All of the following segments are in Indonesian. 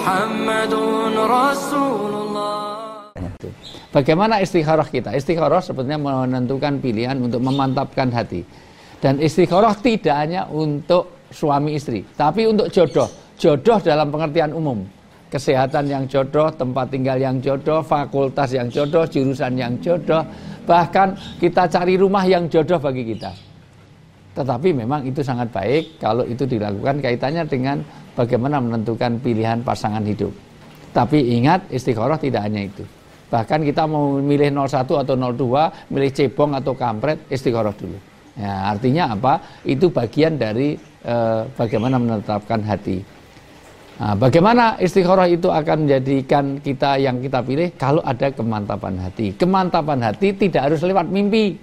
Muhammadun Rasulullah. Bagaimana istikharah kita? Istikharah sebetulnya menentukan pilihan untuk memantapkan hati. Dan istikharah tidak hanya untuk suami istri, tapi untuk jodoh. Jodoh dalam pengertian umum. Kesehatan yang jodoh, tempat tinggal yang jodoh, fakultas yang jodoh, jurusan yang jodoh. Bahkan kita cari rumah yang jodoh bagi kita. Tetapi memang itu sangat baik kalau itu dilakukan kaitannya dengan bagaimana menentukan pilihan pasangan hidup. Tapi ingat, istikharah tidak hanya itu. Bahkan kita mau milih 01 atau 02, milih cebong atau kampret, istikharah dulu. Ya, artinya apa? Itu bagian dari bagaimana menetapkan hati. Nah, bagaimana istikharah itu akan menjadikan kita yang kita pilih kalau ada kemantapan hati. Kemantapan hati tidak harus lewat mimpi.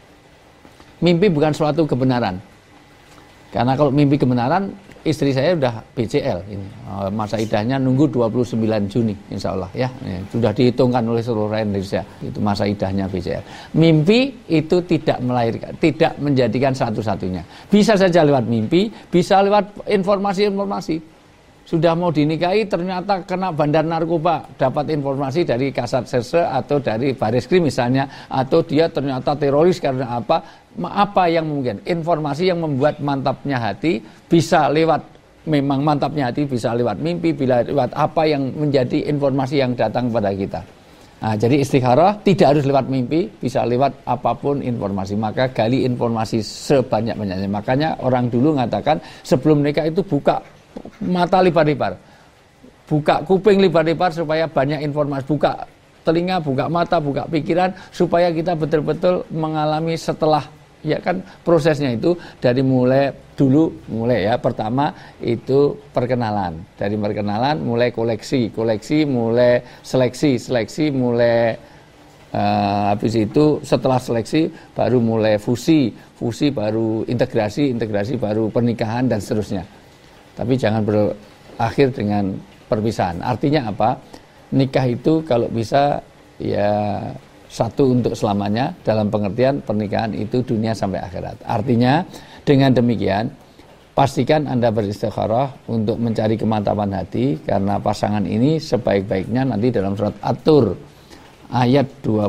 Mimpi bukan suatu kebenaran. Karena kalau mimpi kebenaran, istri saya sudah BCL ini. Masa idahnya nunggu 29 Juni insya Allah ya. Sudah dihitungkan oleh seluruh rakyat Indonesia. Itu masa idahnya BCL. Mimpi itu tidak melahirkan, tidak menjadikan satu-satunya. Bisa saja lewat mimpi, bisa lewat informasi-informasi. Sudah mau dinikahi ternyata kena bandar narkoba, dapat informasi dari Kasat Serse atau dari Bareskrim misalnya, atau dia ternyata teroris karena apa yang mungkin informasi yang membuat mantapnya hati bisa lewat, memang mantapnya hati bisa lewat mimpi, bila lewat apa yang menjadi informasi yang datang pada kita. Nah, jadi istikharah tidak harus lewat mimpi, bisa lewat apapun informasi. Maka gali informasi sebanyak-banyaknya. Makanya orang dulu mengatakan sebelum nikah itu buka mata libar-libar, buka kuping libar-libar supaya banyak informasi, buka telinga, buka mata, buka pikiran, supaya kita betul-betul mengalami setelah, ya kan prosesnya itu dari mulai ya, pertama itu perkenalan, dari perkenalan mulai koleksi, mulai seleksi, mulai habis itu setelah seleksi baru mulai fusi baru integrasi baru pernikahan dan seterusnya. Tapi jangan berakhir dengan perpisahan. Artinya apa? Nikah itu kalau bisa ya satu untuk selamanya, dalam pengertian pernikahan itu dunia sampai akhirat. Artinya dengan demikian pastikan Anda beristikharah untuk mencari kemantapan hati, karena pasangan ini sebaik-baiknya nanti dalam surat At-Tur ayat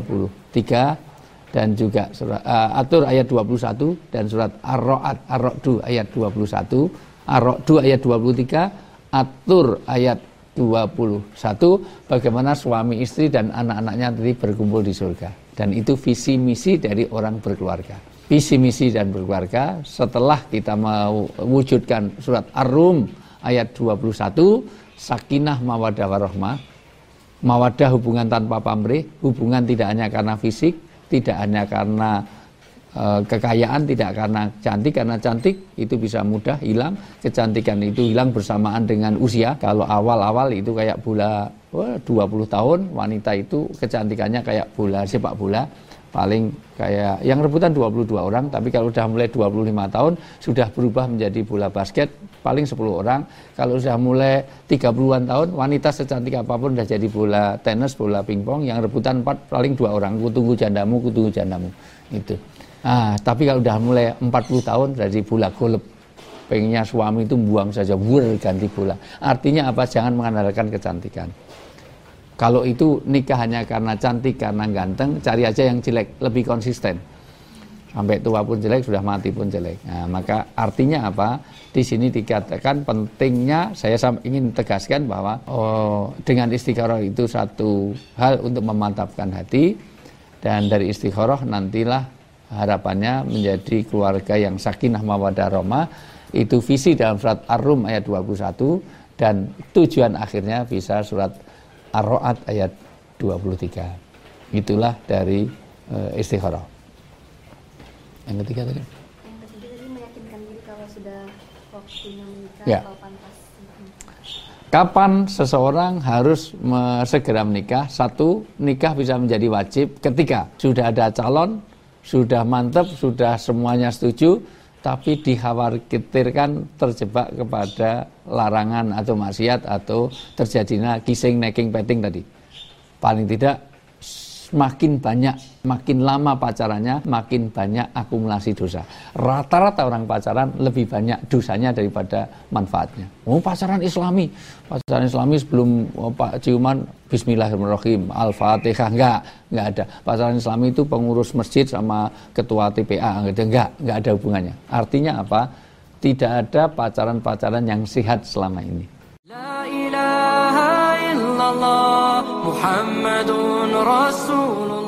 23 dan juga surat At-Tur ayat 21 dan surat Ar-Ra'd ayat 21. Ar-Ra'd ayat 23, At-Tur ayat 21, bagaimana suami istri dan anak-anaknya tadi berkumpul di surga. Dan itu visi misi dari orang berkeluarga. Visi misi dan berkeluarga setelah kita mewujudkan surat Ar-Rum ayat 21, sakinah mawaddah warahmah. Mawaddah hubungan tanpa pamrih, hubungan tidak hanya karena fisik, tidak hanya karena kekayaan, tidak karena cantik itu bisa mudah hilang. Kecantikan itu hilang bersamaan dengan usia. Kalau awal-awal itu kayak bola 20 tahun, wanita itu kecantikannya kayak bola sepak bola, paling kayak yang rebutan 22 orang, tapi kalau sudah mulai 25 tahun sudah berubah menjadi bola basket, paling 10 orang. Kalau sudah mulai 30-an tahun, wanita secantik apapun sudah jadi bola tenis, bola pingpong, yang rebutan 4 paling 2 orang, kutunggu jandamu itu. Ah, tapi kalau udah mulai 40 tahun dari bola golep, pengennya suami itu buang saja, ganti bola. Artinya apa? Jangan mengandalkan kecantikan. Kalau itu nikah hanya karena cantik, karena ganteng, cari aja yang jelek, lebih konsisten. Sampai tua pun jelek, sudah mati pun jelek. Nah, maka artinya apa? Di sini dikatakan pentingnya, saya ingin tegaskan bahwa dengan istikharah itu satu hal untuk memantapkan hati, dan dari istikharah nantilah harapannya menjadi keluarga yang sakinah mawaddah rahmah. Itu visi dalam surat Ar-Rum ayat 21, dan tujuan akhirnya bisa surat Ar-Ra'd ayat 23. Itulah dari istikharah. Yang ketiga tadi? Yang ketiga tadi meyakinkan diri kalau sudah waktunya menikah, ya. Atau pantas. Kapan seseorang harus segera menikah? Satu, nikah bisa menjadi wajib ketika sudah ada calon, sudah mantap, sudah semuanya setuju, tapi dikhawatirkan terjebak kepada larangan atau maksiat, atau terjadinya kissing, necking, petting tadi. Paling tidak makin banyak, makin lama pacarannya, makin banyak akumulasi dosa. Rata-rata orang pacaran lebih banyak dosanya daripada manfaatnya. Oh, pacaran Islami sebelum ciuman Bismillahirrahmanirrahim, Al-Fatihah, enggak ada. Pacaran Islami itu pengurus masjid sama ketua TPA, enggak ada hubungannya. Artinya apa? Tidak ada pacaran-pacaran yang sehat selama ini. La ilaha illallah Muhammadun Rasulullah.